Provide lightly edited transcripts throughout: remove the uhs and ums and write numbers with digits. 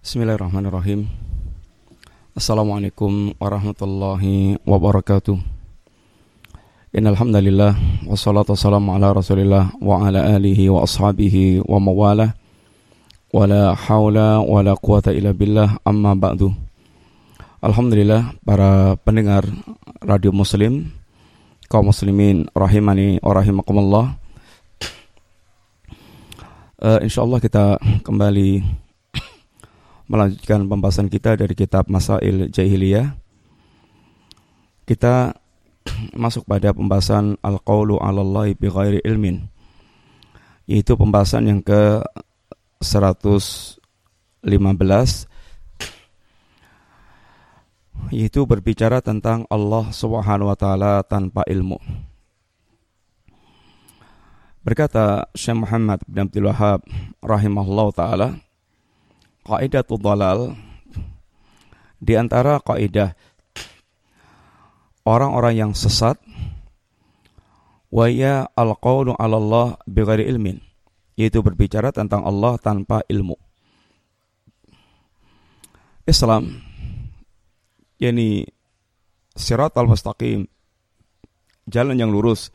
Bismillahirrahmanirrahim. Assalamualaikum warahmatullahi wabarakatuh. Innal hamdalillah wassalatu wassalamu ala Rasulillah wa ala alihi wa ashabihi wa mawalah. Wala haula wala quwata illa billah, amma ba'du. Alhamdulillah, para pendengar Radio Muslim, kaum muslimin rahimani wa rahimakumullah. Insyaallah kita kembali melanjutkan pembahasan kita dari kitab Masail Jahiliyah. Kita masuk pada pembahasan Al-Qawlu 'alallahi bighairi ilmin, yaitu pembahasan yang ke 115, yaitu berbicara tentang Allah Subhanahu wa taala tanpa ilmu. Berkata Syekh Muhammad bin Abdul Wahhab rahimahullah taala, qaidatul dhalal, di antara kaidah orang-orang yang sesat, wa ya al-qawlu 'ala Allah bighairi ilmin, yaitu berbicara tentang Allah tanpa ilmu. Islam, yakni siratal mustaqim, jalan yang lurus,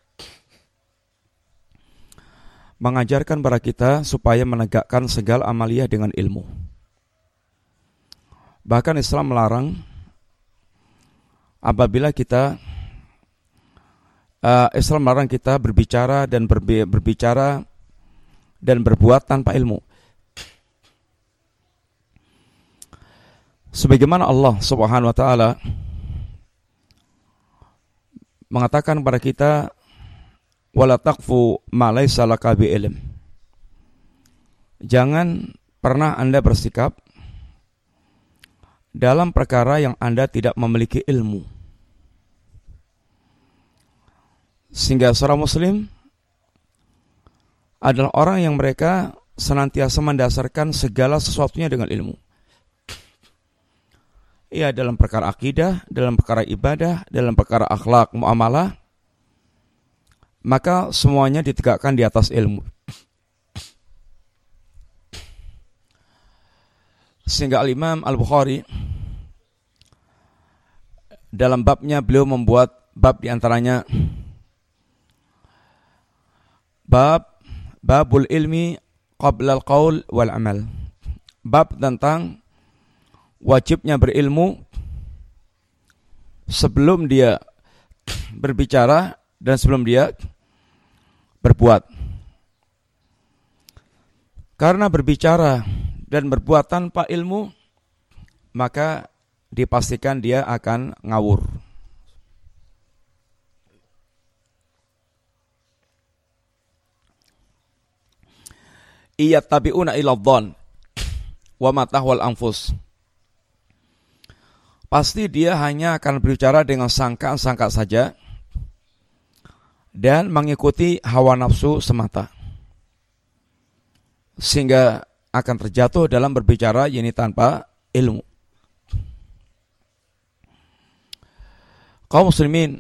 mengajarkan kepada kita supaya menegakkan segala amaliyah dengan ilmu. Bahkan Islam melarang apabila kita berbicara dan berbuat tanpa ilmu. Sebagaimana Allah Subhanahu wa taala mengatakan kepada kita, wala taqfu ma laysa laka bi ilm. Jangan pernah Anda bersikap dalam perkara yang Anda tidak memiliki ilmu. Sehingga seorang muslim adalah orang yang mereka senantiasa mendasarkan segala sesuatunya dengan ilmu. Ya, dalam perkara akidah, dalam perkara ibadah, dalam perkara akhlak, muamalah, maka semuanya ditegakkan di atas ilmu. Sehingga Al-Imam Al-Bukhari dalam babnya, beliau membuat bab diantaranya babul ilmi qabla al-qaul wal amal. Bab tentang wajibnya berilmu sebelum dia berbicara dan sebelum dia berbuat. Karena berbicara dan berbuat tanpa ilmu, maka dipastikan dia akan ngawur. Iyattabi'una ila dhann wa ma tahwal anfus. Pasti dia hanya akan berbicara dengan sangkaan-sangka saja dan mengikuti hawa nafsu semata, sehingga akan terjatuh dalam berbicara ini tanpa ilmu. Kaum muslimin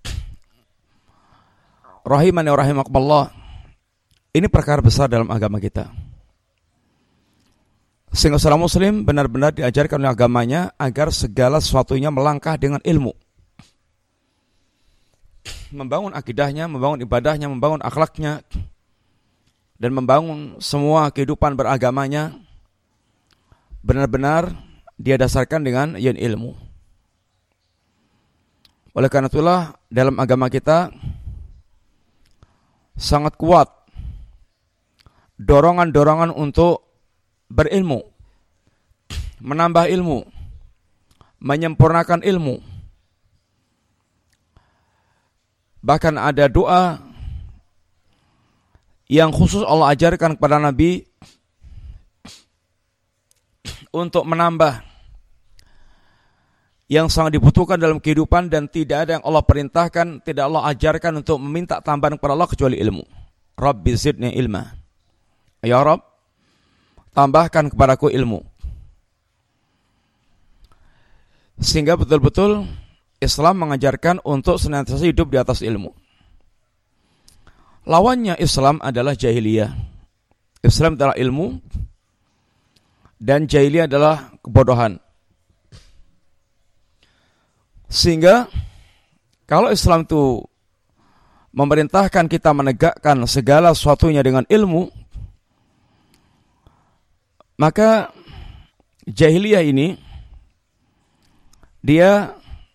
rahimani wa rahimakumullah, ini perkara besar dalam agama kita, sehingga seorang muslim benar-benar diajarkan oleh agamanya agar segala sesuatunya melangkah dengan ilmu, membangun akidahnya, membangun ibadahnya, membangun akhlaknya, dan membangun semua kehidupan beragamanya benar-benar dia dasarkan dengan ilmu. Oleh karena itulah dalam agama kita sangat kuat dorongan-dorongan untuk berilmu, menambah ilmu, menyempurnakan ilmu. Bahkan ada doa yang khusus Allah ajarkan kepada Nabi untuk menambah yang sangat dibutuhkan dalam kehidupan, dan tidak ada yang Allah perintahkan, tidak Allah ajarkan untuk meminta tambahan kepada Allah kecuali ilmu. Rabbi zidni ilma. Ya Rabb, tambahkan kepadaku ilmu. Sehingga betul-betul Islam mengajarkan untuk senantiasa hidup di atas ilmu. Lawannya Islam adalah jahiliyah. Islam adalah ilmu, dan jahiliyah adalah kebodohan. Sehingga kalau Islam itu memerintahkan kita menegakkan segala sesuatunya dengan ilmu, maka jahiliyah ini dia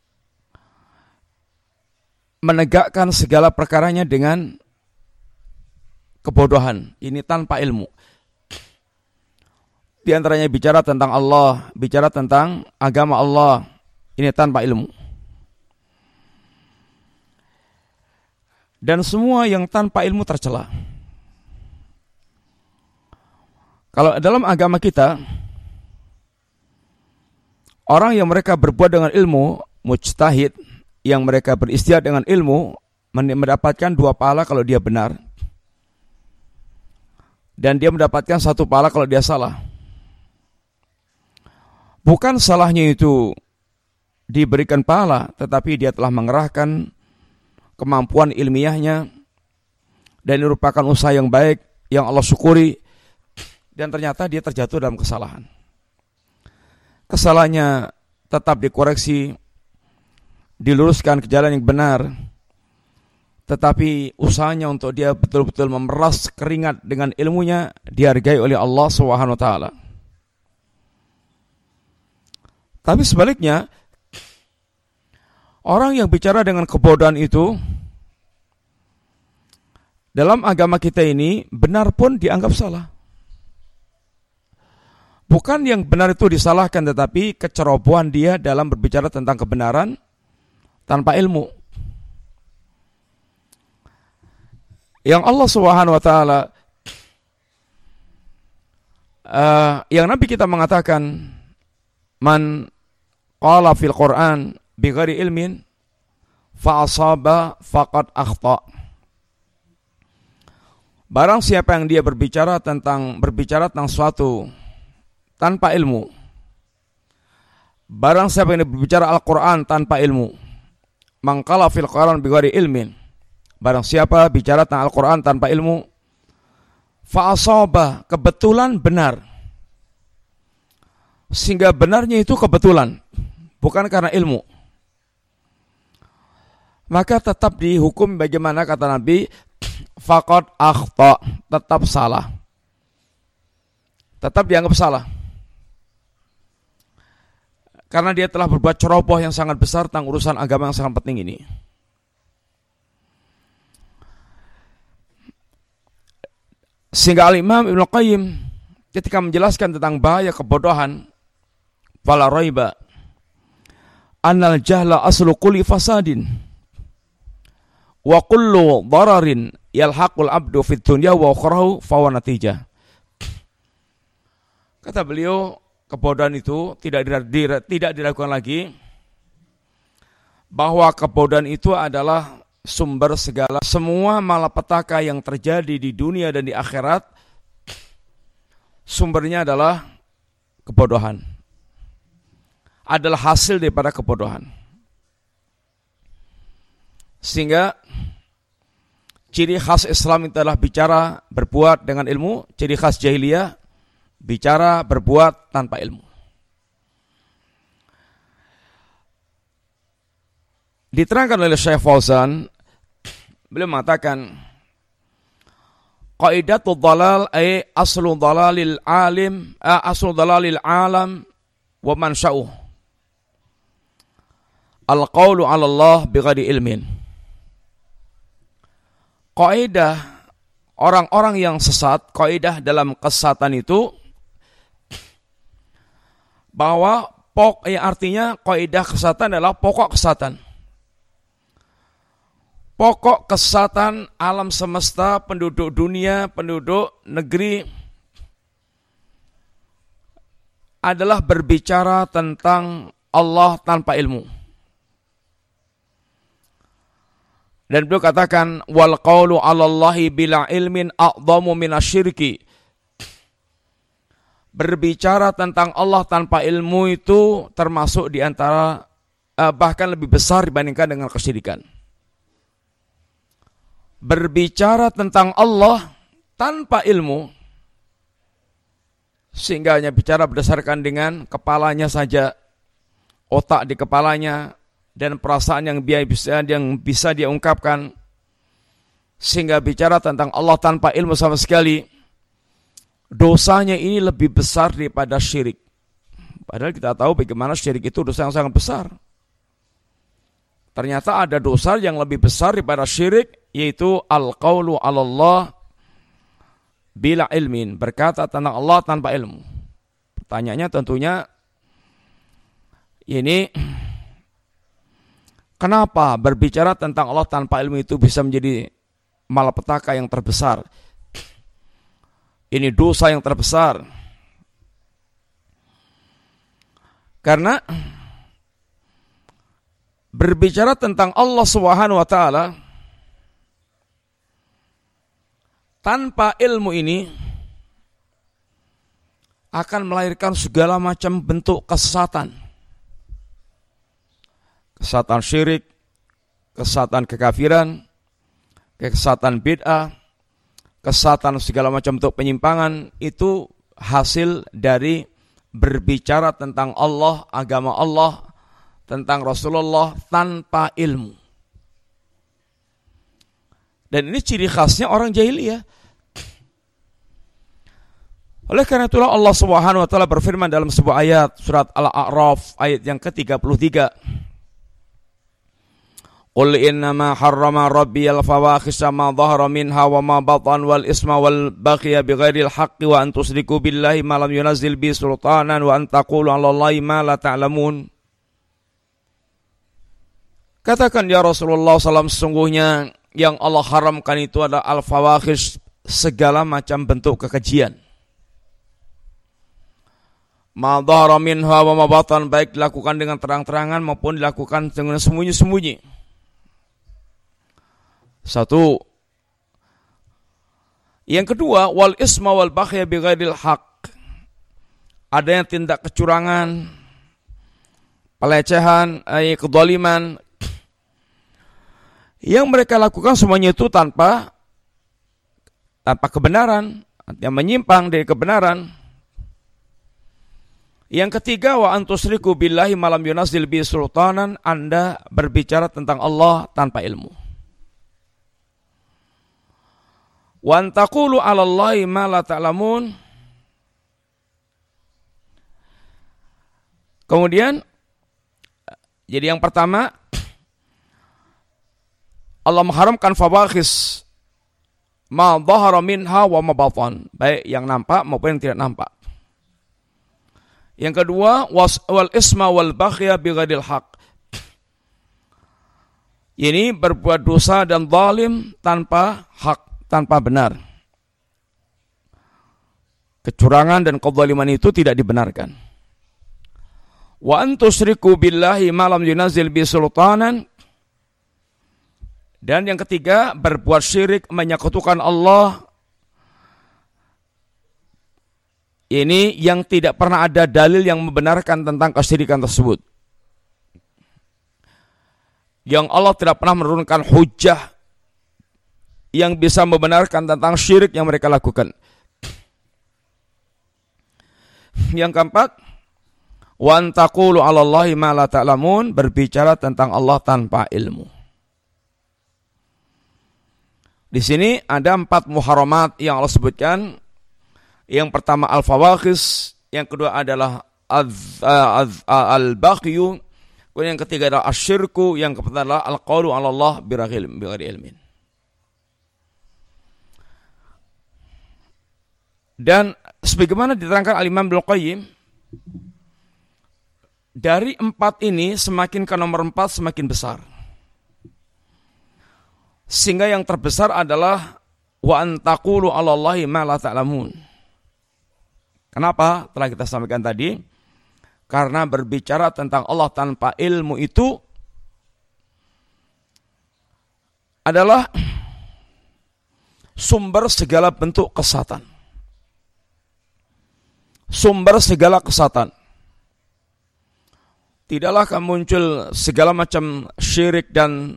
menegakkan segala perkaranya dengan kebodohan. Ini tanpa ilmu. Di antaranya bicara tentang Allah, bicara tentang agama Allah, ini tanpa ilmu. Dan semua yang tanpa ilmu tercela. Kalau dalam agama kita, orang yang mereka berbuat dengan ilmu, mujtahid, yang mereka beristihad dengan ilmu, mendapatkan 2 pahala kalau dia benar. Dan dia mendapatkan 1 pahala kalau dia salah. Bukan salahnya itu diberikan pahala, tetapi dia telah mengerahkan kemampuan ilmiahnya, dan ini merupakan usaha yang baik, yang Allah syukuri, dan ternyata dia terjatuh dalam kesalahan. Kesalahannya tetap dikoreksi, diluruskan ke jalan yang benar, tetapi usahanya untuk dia betul-betul memeras keringat dengan ilmunya dihargai oleh Allah SWT. Tapi sebaliknya, orang yang bicara dengan kebodohan itu, dalam agama kita ini benar pun dianggap salah. Bukan yang benar itu disalahkan, tetapi kecerobohan dia dalam berbicara tentang kebenaran tanpa ilmu. Yang Allah SWT, yang Nabi kita mengatakan, man qala fil Quran bighairi ilmin fa asaba faqad akhta. Barang siapa yang dia berbicara tentang suatu tanpa ilmu, barang siapa yang berbicara Al-Quran tanpa ilmu, mangkala fil Quran bighairi ilmin, barang siapa bicara tentang Al-Quran tanpa ilmu, fa asaba, kebetulan benar, sehingga benarnya itu kebetulan, bukan karena ilmu, maka tetap dihukum bagaimana kata Nabi, faqad akhta, tetap salah, tetap dianggap salah, karena dia telah berbuat ceroboh yang sangat besar tentang urusan agama yang sangat penting ini. Sehingga Al-Imam Ibnu Qayyim ketika menjelaskan tentang bahaya kebodohan, fala raiba annal jahla aslu kulli fasadin wa kullu dararin yalhaqul abdu fid dunya wa ukhrahu fa huwa natijah. Kata beliau, kebodohan itu tidak diragukan lagi bahwa kebodohan itu adalah sumber segala semua malapetaka yang terjadi di dunia dan di akhirat. Sumbernya adalah kebodohan, adalah hasil daripada kebodohan. Sehingga ciri khas Islam itu adalah bicara berbuat dengan ilmu, ciri khas jahiliyah bicara berbuat tanpa ilmu. Diterangkan oleh Syekh Fauzan, beliau mengatakan, qaidatul dhalal ay aslu dhalalil alam wa mansya'uh al-qawlu 'ala Allah bighairi ilmin. Kaidah orang-orang yang sesat, kaidah dalam kesesatan itu bahwa artinya kaidah kesesatan adalah pokok kesesatan. Pokok kesesatan alam semesta, penduduk dunia, penduduk negeri adalah berbicara tentang Allah tanpa ilmu. Dan beliau katakan, wal qawlu 'ala Allahi bila ilmin a'dhamu minasyirki. Berbicara tentang Allah tanpa ilmu itu termasuk di antara bahkan lebih besar dibandingkan dengan kesyirikan. Berbicara tentang Allah tanpa ilmu sehingga hanya bicara berdasarkan dengan kepalanya saja, otak di kepalanya, dan perasaan yang bisa dia ungkapkan, sehingga bicara tentang Allah tanpa ilmu sama sekali, dosanya ini lebih besar daripada syirik. Padahal kita tahu bagaimana syirik itu dosa yang sangat besar. Ternyata ada dosa yang lebih besar daripada syirik, yaitu al-qaulu 'ala Allah bila ilmin, berkata tentang Allah tanpa ilmu. Pertanyaannya tentunya ini, kenapa berbicara tentang Allah tanpa ilmu itu bisa menjadi malapetaka yang terbesar? Ini dosa yang terbesar. Karena berbicara tentang Allah Subhanahu wa taala tanpa ilmu ini akan melahirkan segala macam bentuk kesesatan. Kesesatan syirik, kesesatan kekafiran, kesesatan bid'ah, kesesatan segala macam bentuk penyimpangan, itu hasil dari berbicara tentang Allah, agama Allah, tentang Rasulullah tanpa ilmu. Dan ini ciri khasnya orang jahiliyah. Oleh karena itulah Allah Subhanahu wa taala berfirman dalam sebuah ayat surat Al-A'raf ayat yang ke-33. Qul innama harrama rabbiyal fawahisha ma dhahara minha wa ma batan wal isma wal baghy bighairil haqqi wa an tusyriku billahi ma lam yunzil bi sultanan wa an taqulu 'ala Allahi ma la ta'lamun. Katakan ya Rasulullah SAW, sesungguhnya yang Allah haramkan itu adalah al-fawahish, segala macam bentuk kekejian. Ma dhahara minha wa ma batan, baik dilakukan dengan terang-terangan maupun dilakukan dengan sembunyi-sembunyi. Satu. Yang kedua, wal isma wal baghy bighairil haqq. Adanya tindak kecurangan, pelecehan, kezaliman yang mereka lakukan, semuanya itu tanpa kebenaran, yang menyimpang dari kebenaran. Yang ketiga, wa antusriku billahi ma lam yunzil bi sultanan, Anda berbicara tentang Allah tanpa ilmu. Wa antaqulu 'ala Allahi ma la ta'lamun. Kemudian, jadi yang pertama, Allah mengharamkan fawahish ma dhahara minha wa ma batan, baik yang nampak maupun yang tidak nampak. Yang kedua, wal isma wal baghy bighairil haqq. Ini berbuat dosa dan zalim tanpa hak, tanpa benar. Kecurangan dan kezaliman itu tidak dibenarkan. Wa antusriku billahi ma lam yunzil bi sultanan. Dan yang ketiga, berbuat syirik, menyekutukan Allah. Ini yang tidak pernah ada dalil yang membenarkan tentang kesyirikan tersebut. Yang Allah tidak pernah menurunkan hujjah yang bisa membenarkan tentang syirik yang mereka lakukan. Yang keempat, wa antaqulu 'ala Allahi ma la ta'lamun, berbicara tentang Allah tanpa ilmu. Di sini ada 4 muharamat yang Allah sebutkan. Yang pertama al-fawahish, yang kedua adalah al-baghyu, kemudian yang ketiga adalah asyirku, yang keempat adalah al-qaulu 'ala Allah bighairi ilmin. Dan sebagaimana diterangkan Al-Imam Ibnu Qayyim, dari 4 ini semakin ke nomor 4 semakin besar. Sehingga yang terbesar adalah wa antaqulu 'ala Allahi ma la ta'lamun. Kenapa? Telah kita sampaikan tadi, karena berbicara tentang Allah tanpa ilmu itu adalah sumber segala bentuk kesesatan. Sumber segala kesesatan. Tidaklah akan muncul segala macam syirik dan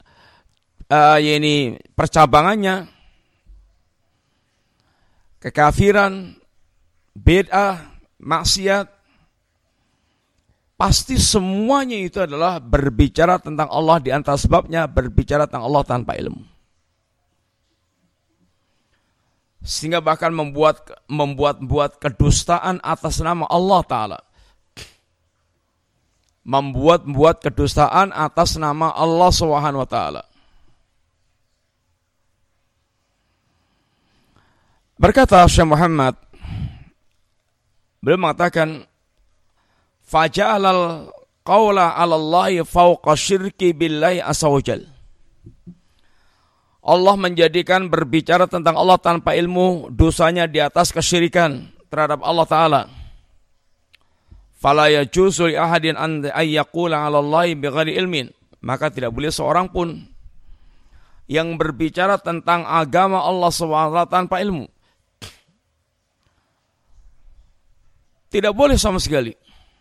ini percabangannya, kekafiran, bid'ah, maksiat, pasti semuanya itu adalah berbicara tentang Allah, di antara sebabnya berbicara tentang Allah tanpa ilmu. Sehingga bahkan membuat kedustaan atas nama Allah Ta'ala. Membuat kedustaan atas nama Allah Subhanahu wa Ta'ala. Berkata Syekh Muhammad, beliau mengatakan, faja'alal qawla 'ala Allahi fawqa syirki billahi azza wajal. Allah menjadikan berbicara tentang Allah tanpa ilmu dosanya di atas kesyirikan terhadap Allah Ta'ala. Fala yajuzu li ahadin an yaqula 'ala Allahi bighairi ilmin. Maka tidak boleh seorang pun yang berbicara tentang agama Allah SWT tanpa ilmu. Tidak boleh sama sekali.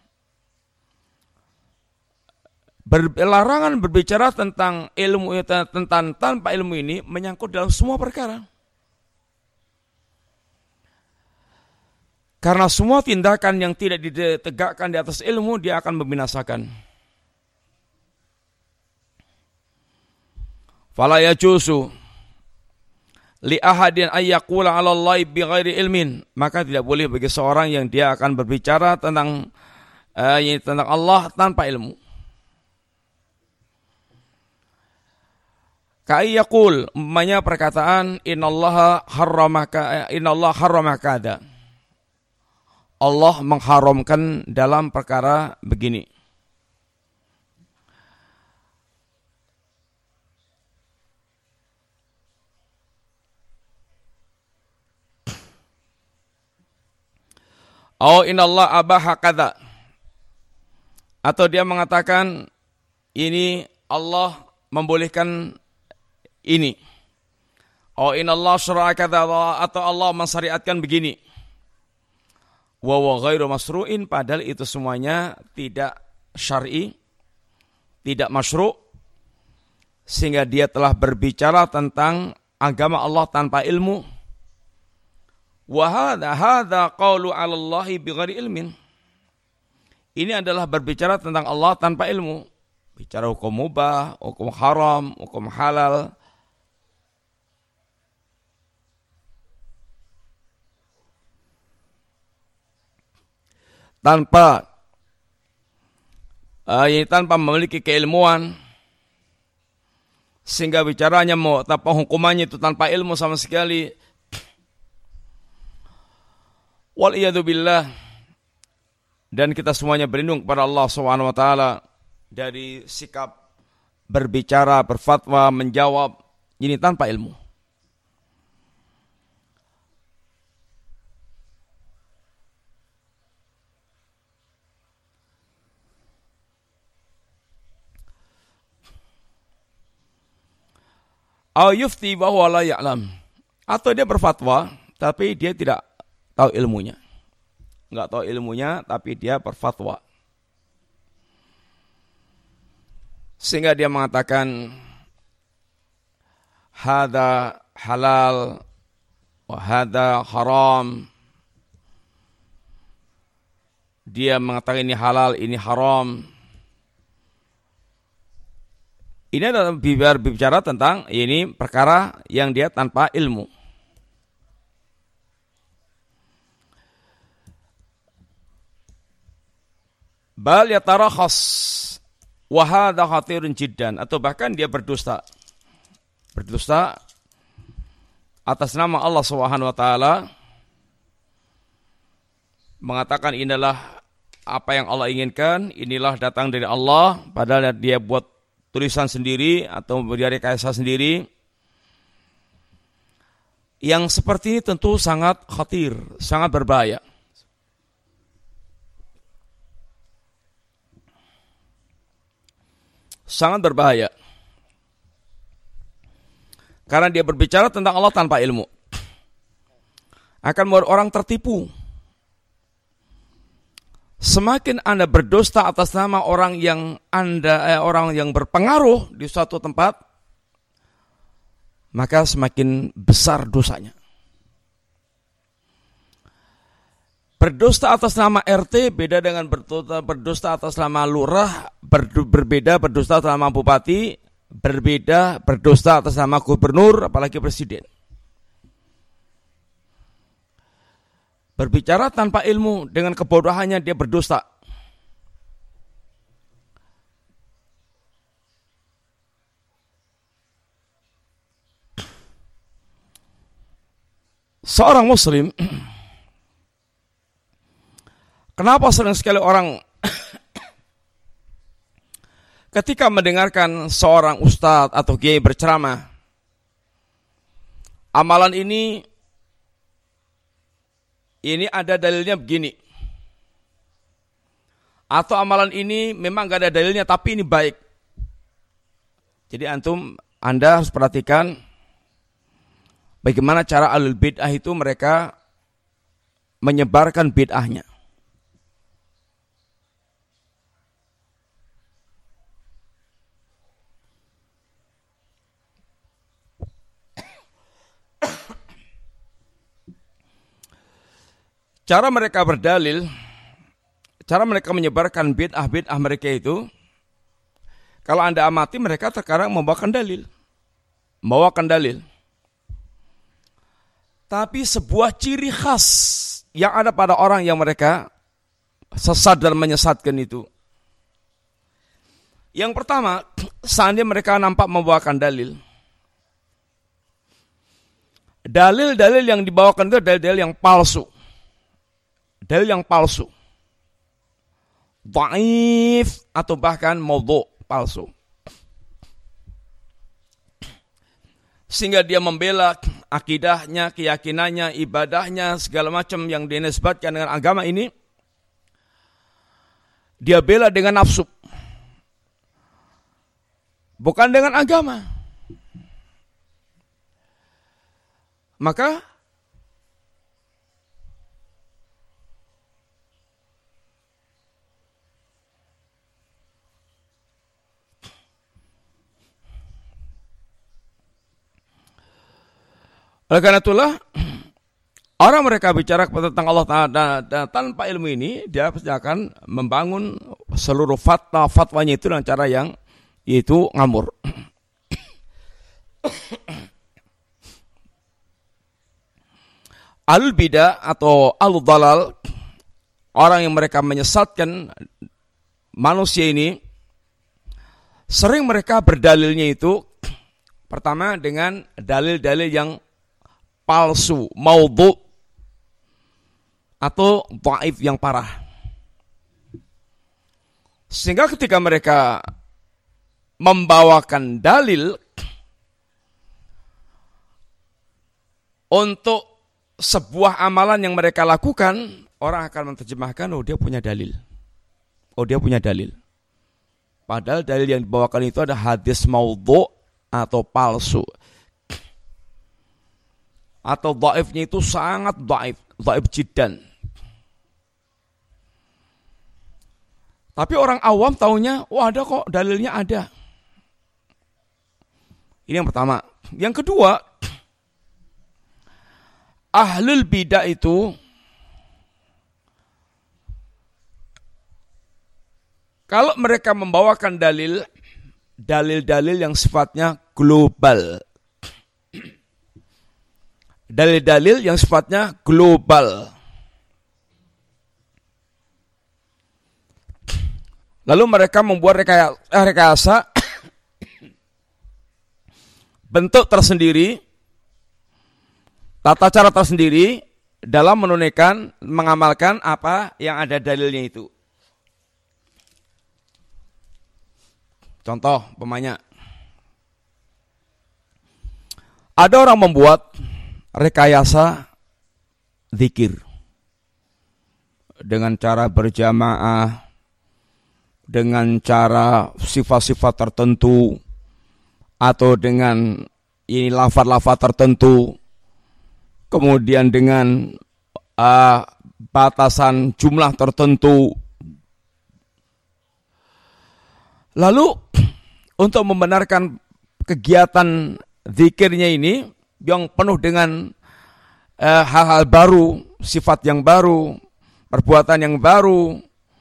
Larangan berbicara tentang ilmu, tentang tanpa ilmu ini menyangkut dalam semua perkara. Karena semua tindakan yang tidak ditegakkan di atas ilmu, dia akan membinasakan. Fala yajuzu li ahadin ayyaqula 'ala Allahi bighairi ilmin. Maka tidak boleh bagi seorang yang dia akan berbicara tentang Allah tanpa ilmu. Ka'ayyaqul, umpamanya perkataan innallaha harrama kada. Allah mengharamkan dalam perkara begini. Oh innallaha abaha kada. Atau dia mengatakan ini Allah membolehkan ini. Oh innallaha syara'a kada, atau Allah mensyariatkan begini. Wa ghairu masru'in, padahal itu semuanya tidak syar'i, tidak masyru', sehingga dia telah berbicara tentang agama Allah tanpa ilmu. Wa hadza qaulu 'ala Allahi bighairi ilmin. Ini adalah berbicara tentang Allah tanpa ilmu. Bicara hukum mubah, hukum haram, hukum halal. Tanpa memiliki keilmuan, sehingga bicaranya mau tanpa hukumannya itu tanpa ilmu sama sekali. Wal iyadu billah. Dan kita semuanya berlindung kepada Allah Subhanahu wa taala dari sikap berbicara, berfatwa, menjawab ini tanpa ilmu. Au yufti wa huwa la ya'lam. Atau dia berfatwa tapi dia tidak tahu ilmunya. Enggak tahu ilmunya tapi dia berfatwa. Sehingga dia mengatakan hadza halal wa hadza haram. Dia mengatakan ini halal, ini haram. Ini adalah berbicara tentang ini perkara yang dia tanpa ilmu. Bal yatarakhas wa hadha khatirun jiddan, atau bahkan dia berdusta. Berdusta atas nama Allah Subhanahu wa taala, mengatakan inilah apa yang Allah inginkan, inilah datang dari Allah, padahal dia buat tulisan sendiri atau dari rekayasa sendiri. Yang seperti ini tentu sangat khatir, sangat berbahaya. Sangat berbahaya. Karena dia berbicara tentang Allah tanpa ilmu. Akan membuat orang tertipu. Semakin Anda berdusta atas nama orang yang orang yang berpengaruh di suatu tempat, maka semakin besar dosanya. Berdusta atas nama RT beda dengan berdusta atas nama lurah, berbeda berdusta atas nama bupati, berbeda berdusta atas nama gubernur, apalagi presiden. Berbicara tanpa ilmu dengan kebodohannya dia berdusta. Seorang muslim, kenapa sering sekali orang ketika mendengarkan seorang ustadz atau kiai berceramah, amalan ini ada dalilnya begini, atau amalan ini memang gak ada dalilnya tapi ini baik. Jadi Anda harus perhatikan bagaimana cara ahlul bid'ah itu mereka menyebarkan bid'ahnya. Cara mereka berdalil, cara mereka menyebarkan bid'ah mereka itu, kalau Anda amati mereka terkadang membawakan dalil. Tapi sebuah ciri khas yang ada pada orang yang mereka sesat dan menyesatkan itu. Yang pertama, seandainya mereka nampak membawakan dalil. Dalil-dalil yang dibawakan itu dalil-dalil yang palsu. Dalil yang palsu. Dhaif atau bahkan maudhu', palsu. Sehingga dia membela akidahnya, keyakinannya, ibadahnya, segala macam yang dinisbatkan dengan agama ini, dia bela dengan nafsu. Bukan dengan agama. Maka oleh karena itulah orang mereka bicara tentang Allah Ta'ala dan tanpa ilmu ini dia pasti akan membangun seluruh fatwanya itu dengan cara yang yaitu ngamur. Ahlul bidah atau ahlul dalal, orang yang mereka menyesatkan manusia ini, sering mereka berdalilnya itu pertama dengan dalil-dalil yang palsu, maudhu' atau dhaif yang parah. Sehingga ketika mereka membawakan dalil untuk sebuah amalan yang mereka lakukan, orang akan menerjemahkan, oh dia punya dalil. Padahal dalil yang dibawakan itu ada hadis maudhu' atau palsu. Atau dhaifnya itu sangat dhaif jiddan. Tapi orang awam taunya, ada kok dalilnya ada. Ini yang pertama. Yang kedua, ahlul bidah itu kalau mereka membawakan dalil-dalil yang sifatnya global. Dalil-dalil yang sifatnya global. Lalu mereka membuat rekayasa bentuk tersendiri, tata cara tersendiri dalam menunaikan, mengamalkan apa yang ada dalilnya itu. Contoh, umpamanya ada orang membuat rekayasa zikir dengan cara berjamaah, dengan cara sifat-sifat tertentu, atau dengan ini lafaz-lafaz tertentu, kemudian dengan batasan jumlah tertentu. Lalu untuk membenarkan kegiatan zikirnya ini yang penuh dengan hal-hal baru, sifat yang baru, perbuatan yang baru,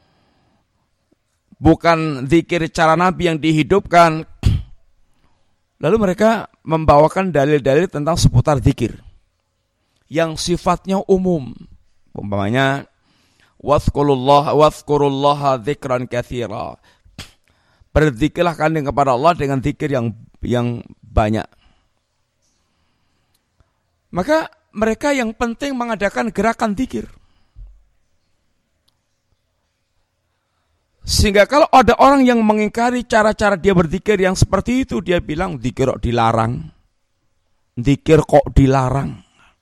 bukan zikir cara Nabi yang dihidupkan. Lalu mereka membawakan dalil-dalil tentang seputar zikir yang sifatnya umum. Umpamanya wadhkurullaha dzikran katsira. Berzikirlah kalian kepada Allah dengan zikir yang banyak. Maka mereka yang penting mengadakan gerakan zikir. Sehingga kalau ada orang yang mengingkari cara-cara dia berzikir yang seperti itu, dia bilang zikir kok dilarang. Zikir kok dilarang.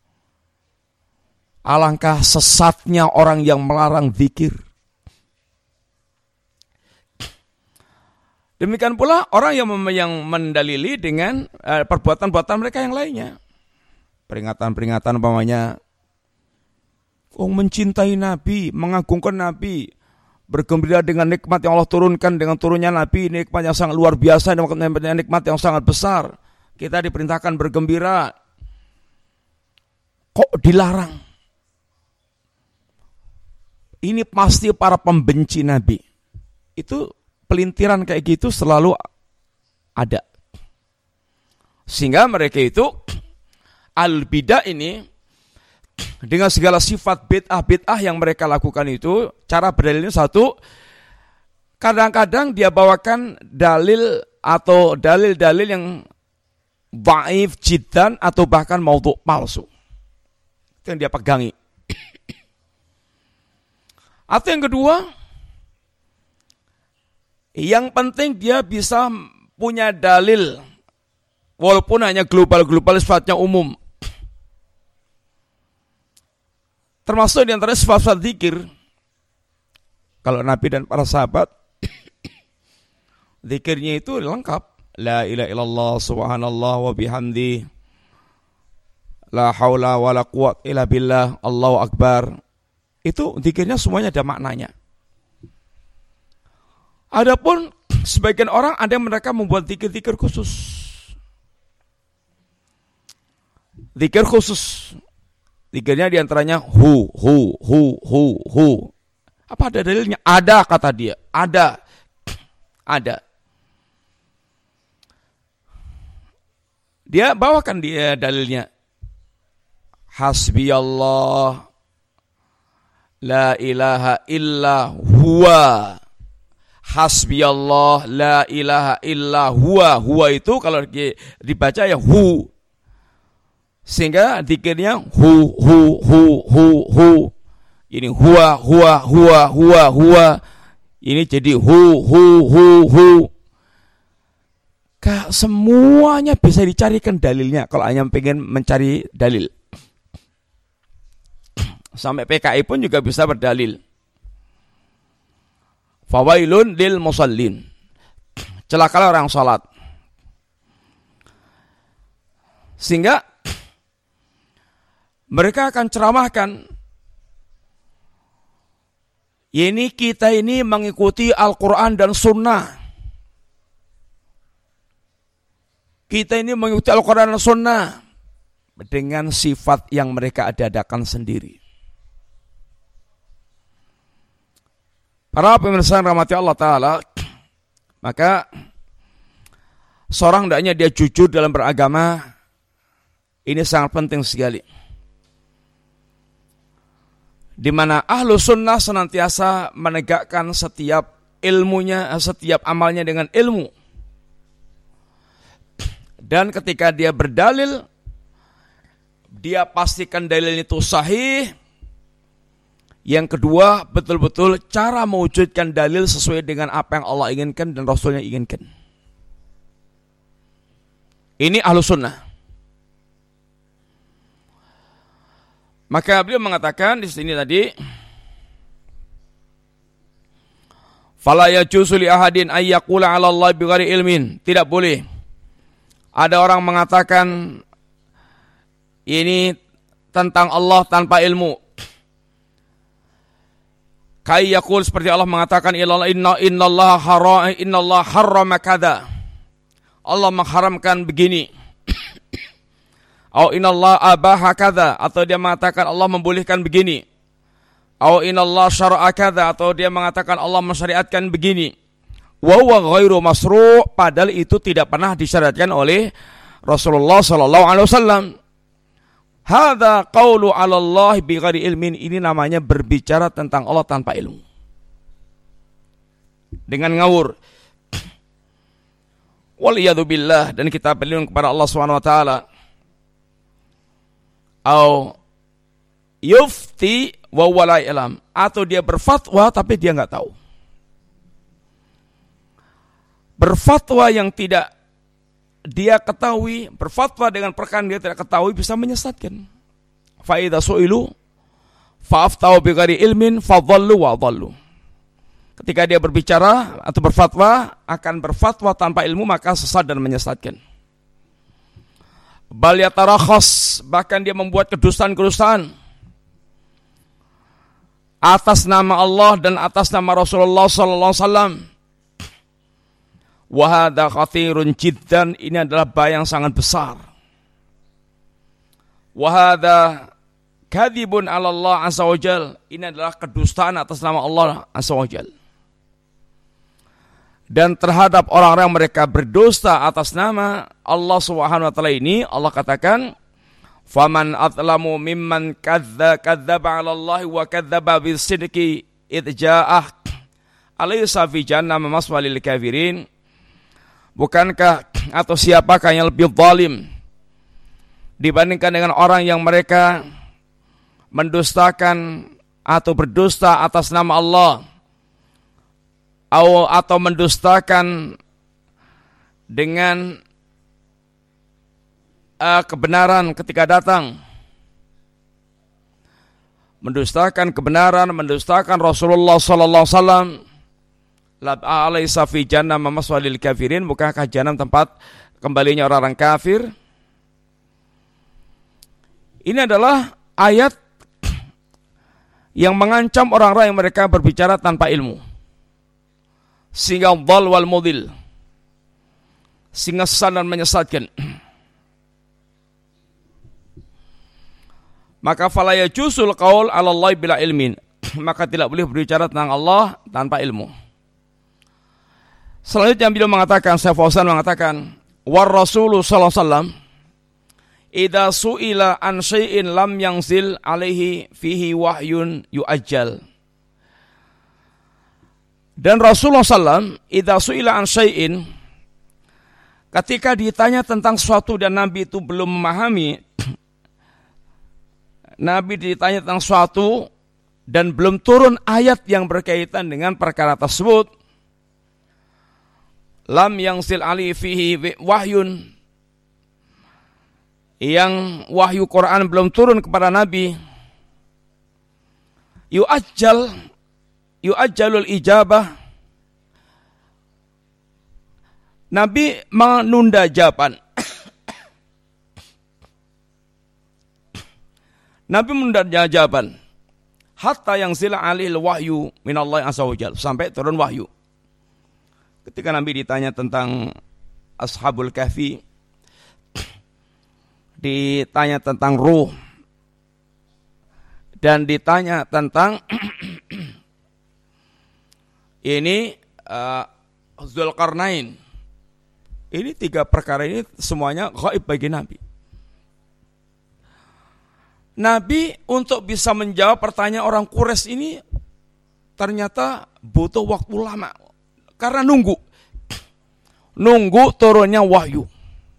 Alangkah sesatnya orang yang melarang zikir. Demikian pula orang yang mendalili dengan perbuatan-perbuatan mereka yang lainnya. Peringatan-peringatan umpamanya mencintai Nabi, mengagungkan Nabi, bergembira dengan nikmat yang Allah turunkan dengan turunnya Nabi, nikmat yang sangat luar biasa, nikmat yang sangat besar. Kita diperintahkan bergembira. Kok dilarang? Ini pasti para pembenci Nabi. Itu pelintiran kayak gitu selalu ada. Sehingga mereka itu al-bidah ini dengan segala sifat bid'ah yang mereka lakukan itu, cara berdalilnya satu, kadang-kadang dia bawakan dalil atau dalil-dalil yang dhaif jiddan atau bahkan maudhu' palsu. Itu yang dia pegangi. Atau yang kedua, yang penting dia bisa punya dalil walaupun hanya global sifatnya umum. Termasuk di antara sifat-sifat zikir. Kalau Nabi dan para sahabat zikirnya itu lengkap. La ilaha illallah subhanallah wa bihamdi. La haula wa la quwwata illa billah. Allahu akbar. Itu zikirnya semuanya ada maknanya. Adapun sebagian orang ada yang mereka membuat zikir-zikir khusus. Zikir khusus. Zikirnya diantaranya hu. Apa ada dalilnya? Ada kata dia. Ada. Dia bawakan dia dalilnya. Hasbiyallah. La ilaha illa huwa. Hasbiyallah. La ilaha illa huwa. Huwa itu kalau dibaca ya hu. Sehingga zikirnya hu. Ini huwa. Ini jadi hu. Semuanya bisa dicarikan dalilnya kalau hanya pengen mencari dalil. Sampai PKI pun juga bisa berdalil. Fawailun lil musallin. Celakalah orang salat. Sehingga mereka akan ceramahkan, kita ini mengikuti Al-Quran dan Sunnah. Kita ini mengikuti Al-Quran dan Sunnah dengan sifat yang mereka adakan sendiri. Para pemirsa rahmati Allah Ta'ala, maka seorang hendaknya dia jujur dalam beragama, ini sangat penting sekali. Di mana ahlu sunnah senantiasa menegakkan setiap ilmunya, setiap amalnya dengan ilmu. Dan ketika dia berdalil, dia pastikan dalil itu sahih. Yang kedua, betul-betul cara mewujudkan dalil sesuai dengan apa yang Allah inginkan dan Rasulnya inginkan. Ini ahlu sunnah. Maka beliau mengatakan di sini tadi, fala yajuzu li ahadin ay yaqula 'ala Allah bighairi ilmin. Tidak boleh ada orang mengatakan ini tentang Allah tanpa ilmu. Kai yaqul, seperti Allah mengatakan innallaha harrama kadza. Allah mengharamkan begini. Au innallaha abaha kadza, atau dia mengatakan Allah membolehkan begini. Au inallah syara'a kadza, atau dia mengatakan Allah mensyariatkan begini. Wa huwa ghairu masru', padahal itu tidak pernah disyariatkan oleh Rasulullah sallallahu alaihi wasallam. Hadza qaulu 'ala Allah bighairi ilmin, ini namanya berbicara tentang Allah tanpa ilmu. Dengan ngawur. Waliyadu billah, dan kita berlindung kepada Allah Subhanahu wa taala. Au yufti wa wala ilam, atau dia berfatwa tapi dia enggak tahu. Berfatwa yang tidak dia ketahui, berfatwa dengan perkara yang dia tidak ketahui bisa menyesatkan. Fa idza su'ilu fa'aftau bighairi ilmin fadhallu wa dhallu. Ketika dia berbicara atau berfatwa, akan berfatwa tanpa ilmu, maka sesat dan menyesatkan. Bal yatarakhas, bahkan dia membuat kedustaan-kedustaan atas nama Allah dan atas nama Rasulullah sallallahu alaihi wasallam. Wa hadza khatirun jiddan, ini adalah bahaya yang sangat besar. Wa hadza kadzibun 'ala Allah azza wajal, ini adalah kedustaan atas nama Allah azza wajal. Dan terhadap orang-orang mereka berdusta atas nama Allah Subhanahu wa taala ini, Allah katakan, "Faman atlamu mimman kadzdzaba 'ala Allah wa kadzdzaba bis-sidqi idh ja'ah alaysa fi jahannam maswal lil kafirin." Bukankah atau siapakah yang lebih zalim dibandingkan dengan orang yang mereka mendustakan atau berdusta atas nama Allah, atau mendustakan dengan kebenaran ketika datang, mendustakan kebenaran, mendustakan Rasulullah sallallahu alaihi wasallam. La alaysa fi jahannam maswal lil kafirin, bukankah jahanam tempat kembalinya orang-orang kafir? Ini adalah ayat yang mengancam orang-orang yang mereka berbicara tanpa ilmu, sehingga dhal wal mudil, sehingga sesat dan menyesatkan. Maka fala yajusul qaul 'ala Allah bila ilmin, maka tidak boleh berbicara tentang Allah tanpa ilmu. Selanjutnya beliau mengatakan, Syekh Fauzan mengatakan, war Rasulullah sallallahu alaihi wasallam idza su'ila an syai'in lam yanzil alaihi fihi wahyun yu'ajjal. Dan Rasulullah sallallahu idza su'ila an syai'in, ketika ditanya tentang sesuatu dan Nabi itu belum memahami, Nabi ditanya tentang sesuatu dan belum turun ayat yang berkaitan dengan perkara tersebut, lam yanzil alaihi fihi wahyun, yang wahyu Quran belum turun kepada Nabi, yu'ajjalul ijabah, Nabi menunda jawaban. Nabi menunda jawaban hatta yanzil alaihi wahyu minallahi azza wajalla, sampai turun wahyu. Ketika Nabi ditanya tentang Ashabul Kahfi, ditanya tentang ruh, dan ditanya tentang ini Dzulqarnain. Ini tiga perkara ini semuanya gaib bagi Nabi. Nabi untuk bisa menjawab pertanyaan orang Quraisy ini ternyata butuh waktu lama. Karena nunggu turunnya wahyu.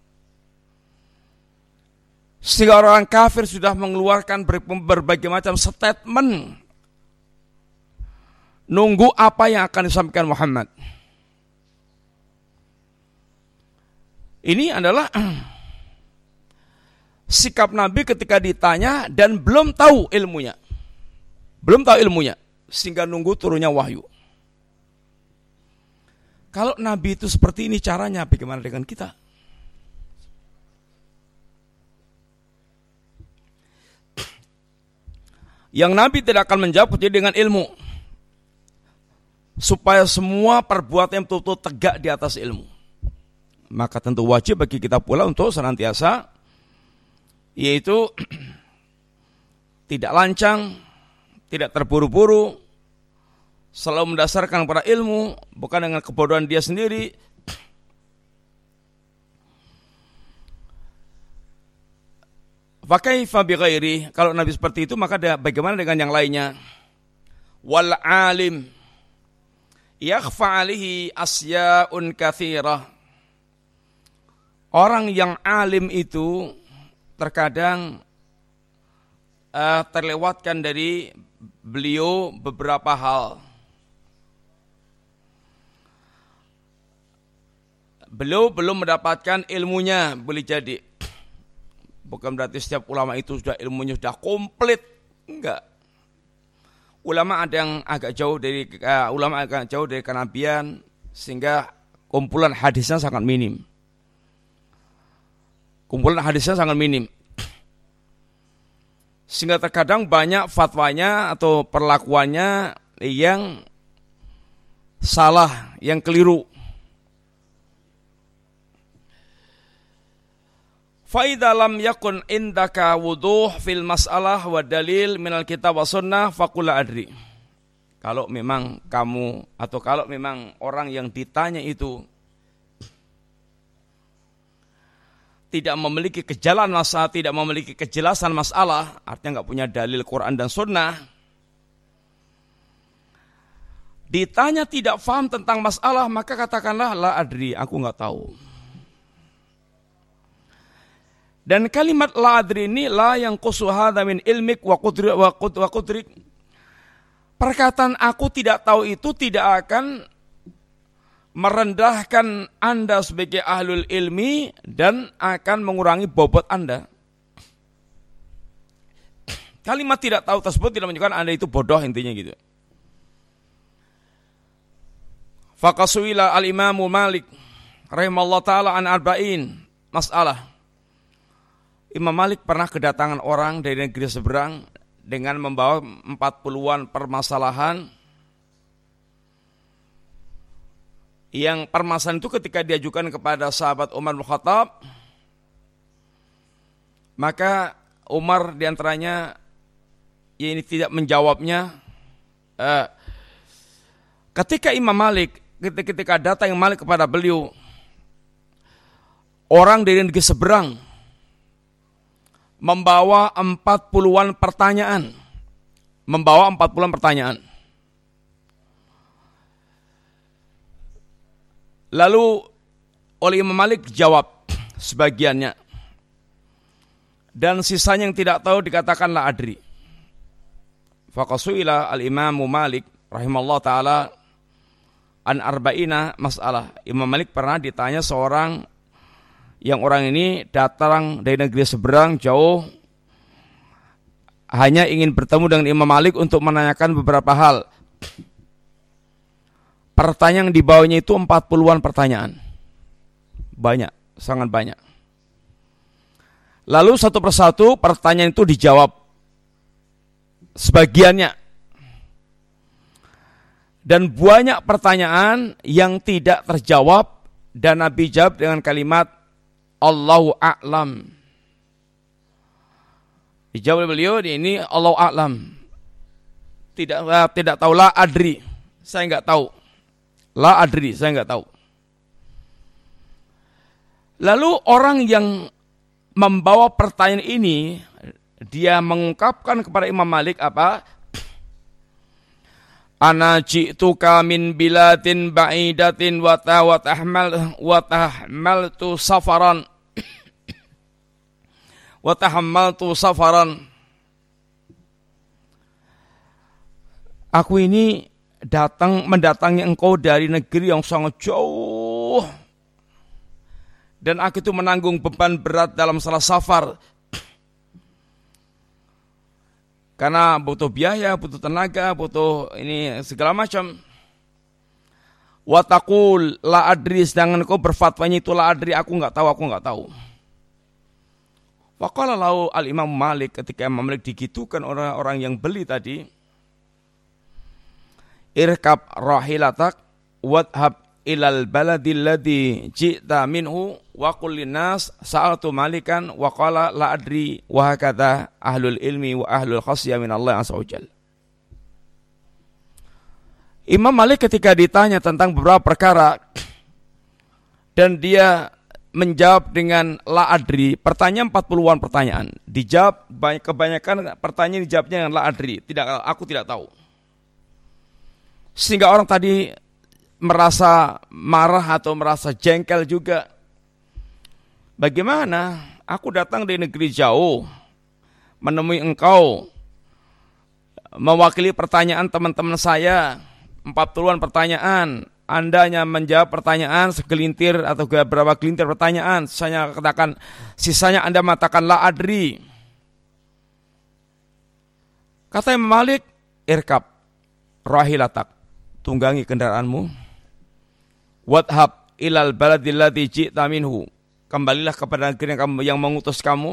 Sehingga orang kafir sudah mengeluarkan berbagai macam statement. Nunggu apa yang akan disampaikan Muhammad. Ini adalah sikap Nabi ketika ditanya dan belum tahu ilmunya. Sehingga nunggu turunnya wahyu. Kalau Nabi itu seperti ini caranya, bagaimana dengan kita? Yang Nabi tidak akan menjawab kecuali dengan ilmu, supaya semua perbuatan yang betul-betul tegak di atas ilmu. Maka tentu wajib bagi kita pula untuk senantiasa, yaitu tidak lancang, tidak terburu-buru, selalu mendasarkan pada ilmu, bukan dengan kebodohan dia sendiri. Fakaifa bighairi, kalau Nabi seperti itu maka bagaimana dengan yang lainnya? Wal alim yakhfa alaihi asya'un katsirah. Orang yang alim itu terkadang terlewatkan dari beliau beberapa hal. Beliau belum mendapatkan ilmunya, boleh jadi. Bukan berarti setiap ulama itu sudah ilmunya sudah komplit, enggak. Ulama ada yang agak jauh dari kenabian sehingga kumpulan hadisnya sangat minim. Sehingga terkadang banyak fatwanya atau perlakuannya yang salah, yang keliru. Fa'idha lam yakun indaka wuduh fil mas'alah wa dalil minal kitab wa sunnah faqul adri. Kalau memang kamu atau kalau memang orang yang ditanya itu tidak memiliki tidak memiliki kejelasan masalah, artinya enggak punya dalil Quran dan sunnah, ditanya tidak faham tentang masalah, maka katakanlah la adri, aku enggak tahu. Dan kalimat la adri ini la yang qusu hadza min ilmik wa qudrik. Perkataan aku tidak tahu itu tidak akan merendahkan Anda sebagai ahlul ilmi dan akan mengurangi bobot Anda. Kalimat tidak tahu tersebut tidak menunjukkan Anda itu bodoh, intinya gitu. Faqasuila al-Imamu Malik rahimallahu taala an arba'in mas'alah. Imam Malik pernah kedatangan orang dari negeri seberang dengan membawa 40-an permasalahan. Yang permasalahan itu ketika diajukan kepada sahabat Umar bin Khattab, maka Umar diantaranya ini tidak menjawabnya. Ketika Imam Malik, ketika datang Imam Malik kepada beliau, orang dari negeri seberang membawa 40-an pertanyaan. Lalu oleh Imam Malik dijawab sebagiannya. Dan sisanya yang tidak tahu dikatakan la adri. Faqasuila al-Imamu Malik rahimallahu taala an arba'ina masalah. Imam Malik pernah ditanya seorang yang orang ini datang dari negeri seberang jauh, hanya ingin bertemu dengan Imam Malik untuk menanyakan beberapa hal. Pertanyaan yang dibawanya itu 40-an pertanyaan. Banyak, sangat banyak. Lalu satu persatu pertanyaan itu dijawab sebagiannya. Dan banyak pertanyaan yang tidak terjawab dan Nabi jawab dengan kalimat Allahu a'lam. Dijawab beliau ini Allahu a'lam. Tidak tahu, la adri. Saya enggak tahu. La adri, saya enggak tahu. Lalu orang yang membawa pertanyaan ini, dia mengungkapkan kepada Imam Malik apa? Ana ji'tuka min bilatin ba'idatin wa tahmaltu safaran wa tahammaltu safaran. Aku ini mendatangi engkau dari negeri yang sangat jauh, dan aku itu menanggung beban berat dalam salah safar. Karena butuh biaya, butuh tenaga, butuh ini segala macam. Wa taqul la adri, sedangkan kau berfatwanya itu la adri, aku enggak tahu. Wa qala lahu al-Imam Malik, ketika Imam Malik digitukan orang-orang yang beli tadi, irkab rahilatak wadhab ilal baladil ladzi ji'ta minhu wa qul linnas sa'altu malikan wa qala la adri wa hakadha ahlul ilmi wa ahlul khasyah min Allah azza wajalla. Imam Malik ketika ditanya tentang beberapa perkara dan dia menjawab dengan la adri, pertanyaan 40-an pertanyaan. Dijawab kebanyakan pertanyaan dijawabnya dengan la adri, aku tidak tahu. Sehingga orang tadi merasa marah atau merasa jengkel juga. Bagaimana? Aku datang dari negeri jauh menemui engkau, mewakili pertanyaan teman-teman saya, 40-an pertanyaan. Anda hanya menjawab pertanyaan segelintir atau beberapa gelintir pertanyaan. Sisanya Anda mengatakan la adri. Kata Imam Malik, irkab rahilatak, tunggangi kendaraanmu. Wadhab ilal baladil ladzi ji'ta minhu, kembalilah kepada negeri yang mengutus kamu.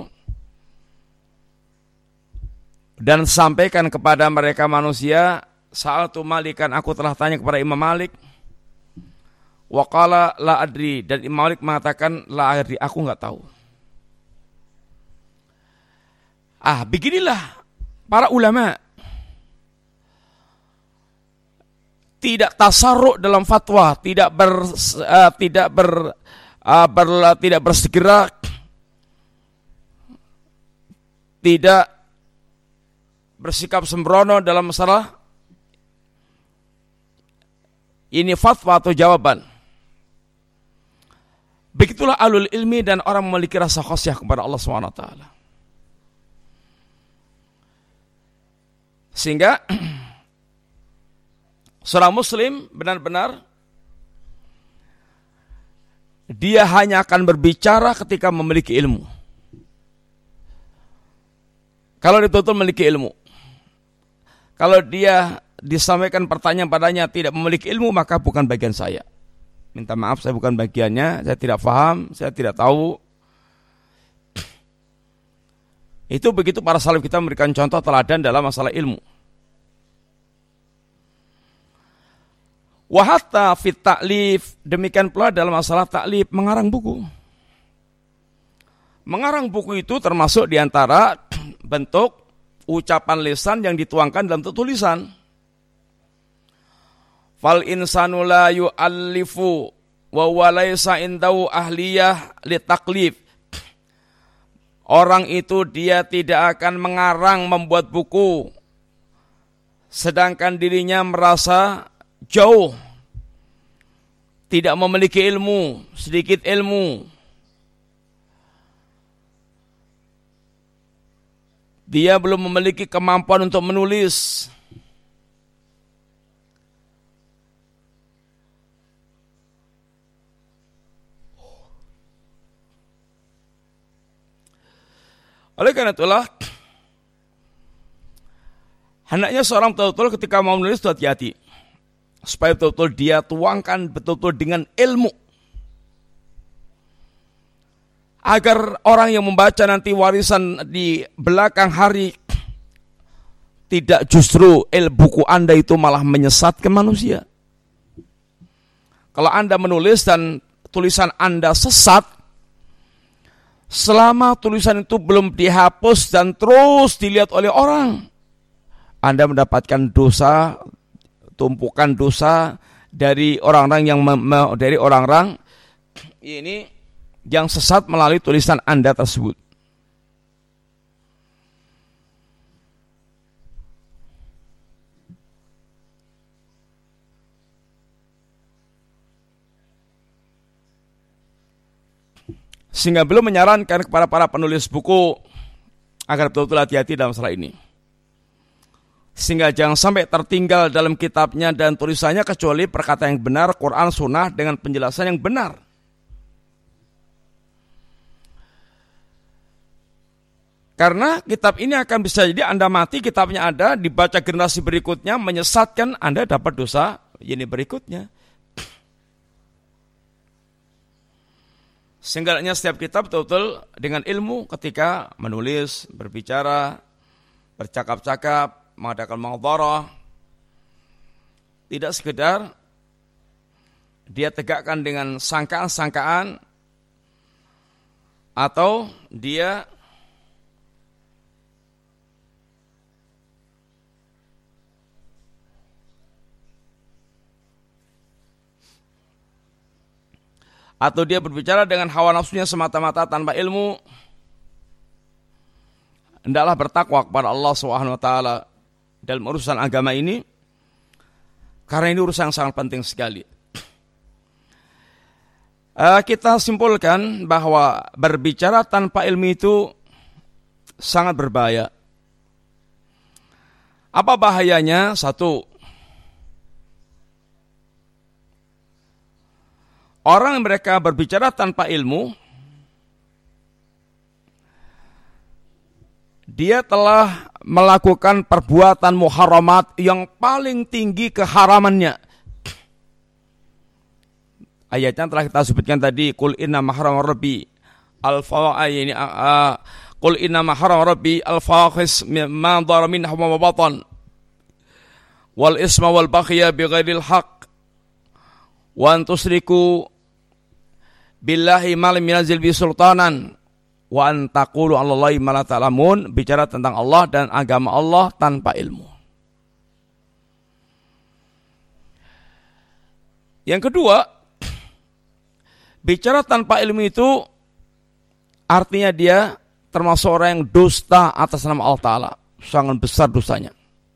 Dan sampaikan kepada mereka manusia, sa'altu Malikan, aku telah tanya kepada Imam Malik. Wa qala la adri, dan Imam Malik mengatakan la adri, aku enggak tahu. Beginilah para ulama. Tidak tasarruk dalam fatwa, tidak bersegera, tidak bersikap sembrono dalam masalah ini fatwa atau jawaban. Begitulah alul ilmi dan orang memiliki rasa khasyah kepada Allah SWT. Sehingga seorang muslim benar-benar dia hanya akan berbicara ketika memiliki ilmu. Kalau dia betul-betul memiliki ilmu. Kalau dia disampaikan pertanyaan padanya tidak memiliki ilmu, maka bukan bagian saya. Minta maaf, saya bukan bagiannya, saya tidak paham, saya tidak tahu. Itu begitu para salaf kita memberikan contoh teladan dalam masalah ilmu. Wa hatta fit ta'lif, demikian pula dalam masalah taklif, mengarang buku. Mengarang buku itu termasuk diantara bentuk ucapan lisan yang dituangkan dalam tulisan. Fal insanu la yu'allifu wa huwa laysa indahu ahliyah litaklif. Orang itu dia tidak akan mengarang membuat buku sedangkan dirinya merasa jauh, tidak memiliki ilmu, sedikit ilmu. Dia belum memiliki kemampuan untuk menulis. Oleh karena itulah, hendaknya seorang betul-betul ketika mau menulis itu hati-hati. Supaya betul-betul dia tuangkan betul-betul dengan ilmu. Agar orang yang membaca nanti warisan di belakang hari, tidak justru buku Anda itu malah menyesatkan manusia. Kalau Anda menulis dan tulisan Anda sesat, selama tulisan itu belum dihapus dan terus dilihat oleh orang, Anda mendapatkan dosa, tumpukan dosa dari orang-orang ini yang sesat melalui tulisan Anda tersebut. Sehingga belum menyarankan kepada para penulis buku agar betul-betul hati-hati dalam masalah ini. Sehingga jangan sampai tertinggal dalam kitabnya dan tulisannya kecuali perkataan yang benar, Quran, Sunnah dengan penjelasan yang benar. Karena kitab ini akan bisa jadi Anda mati, kitabnya ada, dibaca generasi berikutnya, menyesatkan, Anda dapat dosa ini berikutnya. Sehingga setiap kitab betul-betul dengan ilmu ketika menulis, berbicara, bercakap-cakap, mengadakan muhadharah. Tidak sekedar dia tegakkan dengan sangkaan-sangkaan atau dia atau dia berbicara dengan hawa nafsunya semata-mata tanpa ilmu, hendaklah bertakwa kepada Allah Subhanahu wa taala dalam urusan agama ini, karena ini urusan yang sangat penting sekali. Kita simpulkan bahwa berbicara tanpa ilmu itu sangat berbahaya. Apa bahayanya? Satu, orang yang mereka berbicara tanpa ilmu, dia telah melakukan perbuatan muharamat yang paling tinggi keharamannya. Ayatnya telah kita sebutkan tadi, qul inna mahram rabbi al-fawaid, qul inna mahram rabbi al-fawahish ma dhara minha wa batan wal isma wal baghya bighairil haqq wa an tusriku billahi ma lam yunzil bi sultanan wa an taqulu 'ala Allahi ma la ta'lamun. Bicara tentang Allah dan agama Allah tanpa ilmu. Yang kedua, bicara tanpa ilmu itu artinya dia termasuk orang yang dusta atas nama Allah Ta'ala. Sangat besar dosanya.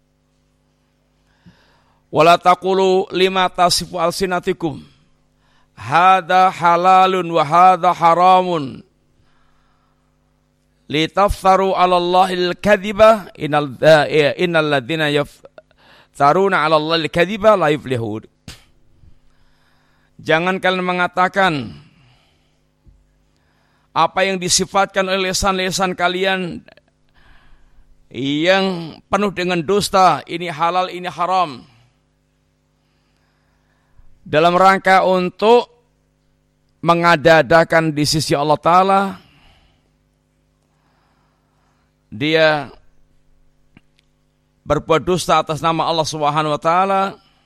Wala taqulu lima tasifu alsinatikum hadza halalun wa hadza haramun litaftaru 'ala Allahil kadhiba innal ladzina yaftaruna 'ala Allahil kadhiba la yuflihun. Jangan kalian mengatakan apa yang disifatkan oleh lisan-lisan kalian yang penuh dengan dusta, ini halal, ini haram, dalam rangka untuk mengada-adakan di sisi Allah Ta'ala. Dia berbuat dusta atas nama Allah Subhanahu wa Ta'ala.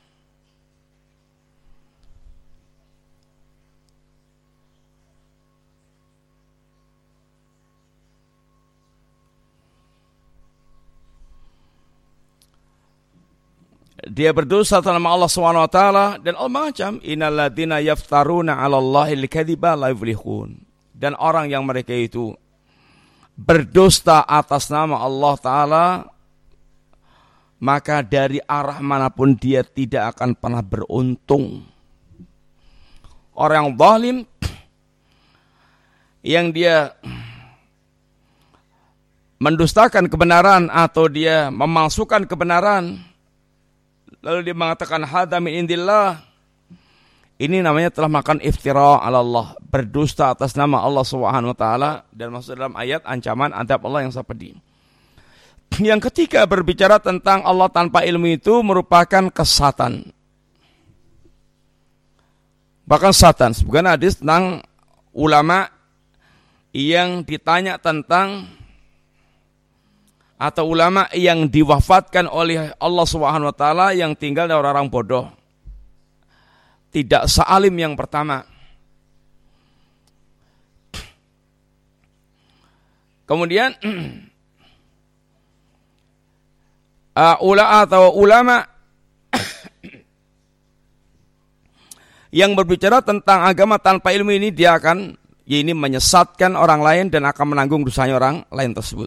Dia berdosa atas nama Allah Subhanahu wa taala, dan Allah mengancam innal ladzina yaftaruna 'ala Allahil kadhiba la yuflihun. Dan orang yang mereka itu berdusta atas nama Allah Ta'ala, maka dari arah manapun dia tidak akan pernah beruntung. Orang yang zalim, yang dia mendustakan kebenaran atau dia memalsukan kebenaran, lalu dia mengatakan hadza min indillah, ini namanya telah melakukan iftira ala Allah, berdusta atas nama Allah Subhanahu wa taala, dan masuk dalam ayat ancaman adab Allah yang sangat pedih. Yang ketiga, berbicara tentang Allah tanpa ilmu itu merupakan kesesatan. Bahkan satan. Sebagian hadis tentang ulama yang ditanya tentang, atau ulama yang diwafatkan oleh Allah Subhanahu wa taala yang tinggal dari orang bodoh, tidak sealim yang pertama. Kemudian ulama yang berbicara tentang agama tanpa ilmu ini, dia akan menyesatkan orang lain dan akan menanggung dosanya orang lain tersebut.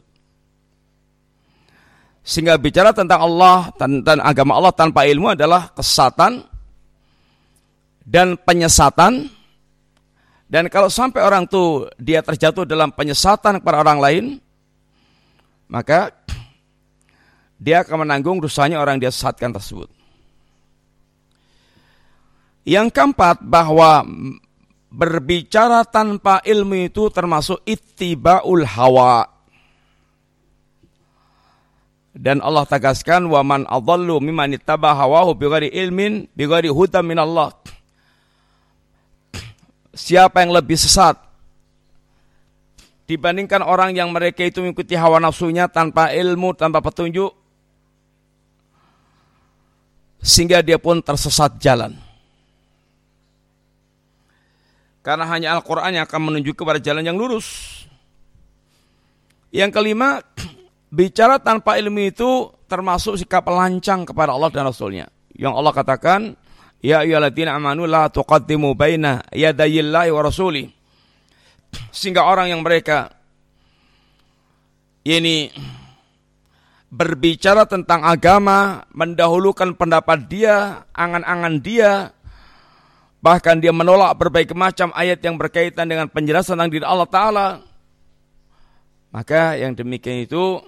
Sehingga bicara tentang Allah dan agama Allah tanpa ilmu adalah kesesatan dan penyesatan. Dan kalau sampai orang itu dia terjatuh dalam penyesatan kepada orang lain, maka dia akan menanggung dosanya orang yang dia sesatkan tersebut. Yang keempat, bahwa berbicara tanpa ilmu itu termasuk ittiba'ul hawa. Dan Allah tegaskan, wa man adallu mimman ittaba hawahu bighairi ilmin bighairi hudan min Allah. Siapa yang lebih sesat dibandingkan orang yang mereka itu mengikuti hawa nafsunya tanpa ilmu, tanpa petunjuk, sehingga dia pun tersesat jalan. Karena hanya Al-Quran yang akan menunjuk kepada jalan yang lurus. Yang kelima, bicara tanpa ilmu itu termasuk sikap lancang kepada Allah dan Rasulnya. Yang Allah katakan, Ya ayyuhalladzina amanu la tuqaddimu baina yadayillahi wa rasuli. Sehingga orang yang mereka ini berbicara tentang agama, mendahulukan pendapat dia, angan-angan dia, bahkan dia menolak berbagai macam ayat yang berkaitan dengan penjelasan tentang diri Allah Ta'ala, maka yang demikian itu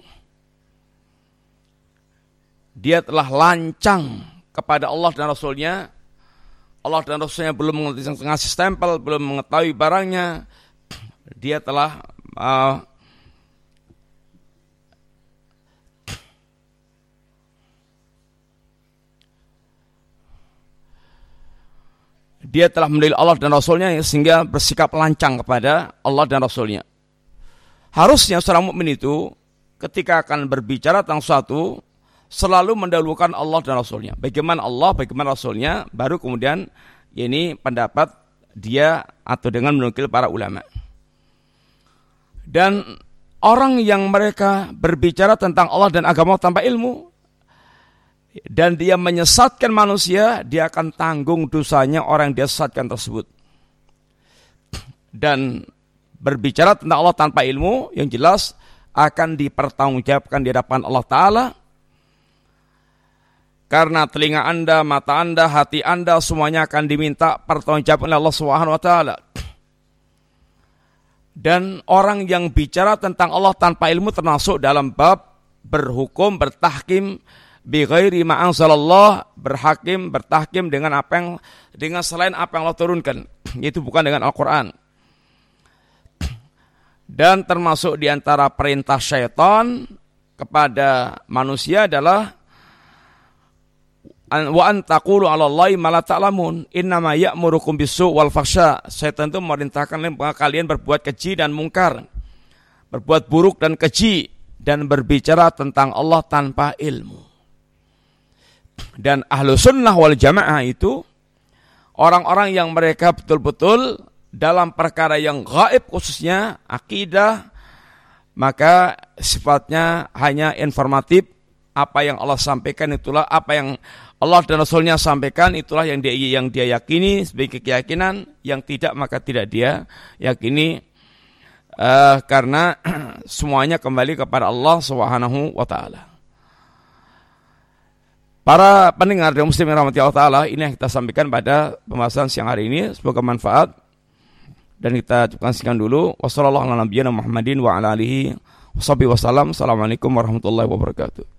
dia telah lancang kepada Allah dan Rasulnya. Allah dan Rasulnya belum ngasih stempel, belum mengetahui barangnya, dia telah mendalil Allah dan Rasulnya sehingga bersikap lancang kepada Allah dan Rasulnya. Harusnya seorang mukmin itu ketika akan berbicara tentang sesuatu selalu mendahulukan Allah dan Rasulnya. Bagaimana Allah, bagaimana Rasulnya, baru kemudian ini pendapat dia atau dengan menukil para ulama. Dan orang yang mereka berbicara tentang Allah dan agama tanpa ilmu, dan dia menyesatkan manusia, dia akan tanggung dosanya orang yang dia sesatkan tersebut. Dan berbicara tentang Allah tanpa ilmu, yang jelas akan dipertanggungjawabkan di hadapan Allah Ta'ala. Karena telinga Anda, mata Anda, hati Anda, semuanya akan diminta pertanggungjawaban oleh Allah Subhanahu wa Ta'ala. Dan orang yang bicara tentang Allah tanpa ilmu termasuk dalam bab berhukum, bertahkim bi ghairi ma anzalallah, bertahkim dengan dengan selain apa yang Allah turunkan, yaitu bukan dengan Al-Qur'an. Dan termasuk di antara perintah syaitan kepada manusia adalah wa an taqulu 'ala Allahi ma la ta'lamun, innama ya'murukum bis-su' wal fahsya. Syaitan itu memerintahkan kalian berbuat keji dan mungkar, berbuat buruk dan keji, dan berbicara tentang Allah tanpa ilmu. Dan ahlu sunnah wal jamaah itu orang-orang yang mereka betul-betul dalam perkara yang gaib, khususnya akidah, maka sifatnya hanya informatif. Apa yang Allah sampaikan itulah, apa yang Allah dan Rasulnya sampaikan itulah yang dia yakini sebagai keyakinan, yang tidak maka tidak dia yakini, karena semuanya kembali kepada Allah Subhanahu wa Ta'ala. Para pendengar dan muslimin rahmati Allah Ta'ala, ini yang kita sampaikan pada pembahasan siang hari ini, semoga manfaat. Dan kita cukupkan sekian dulu. Wassalamualaikum warahmatullahi wabarakatuh.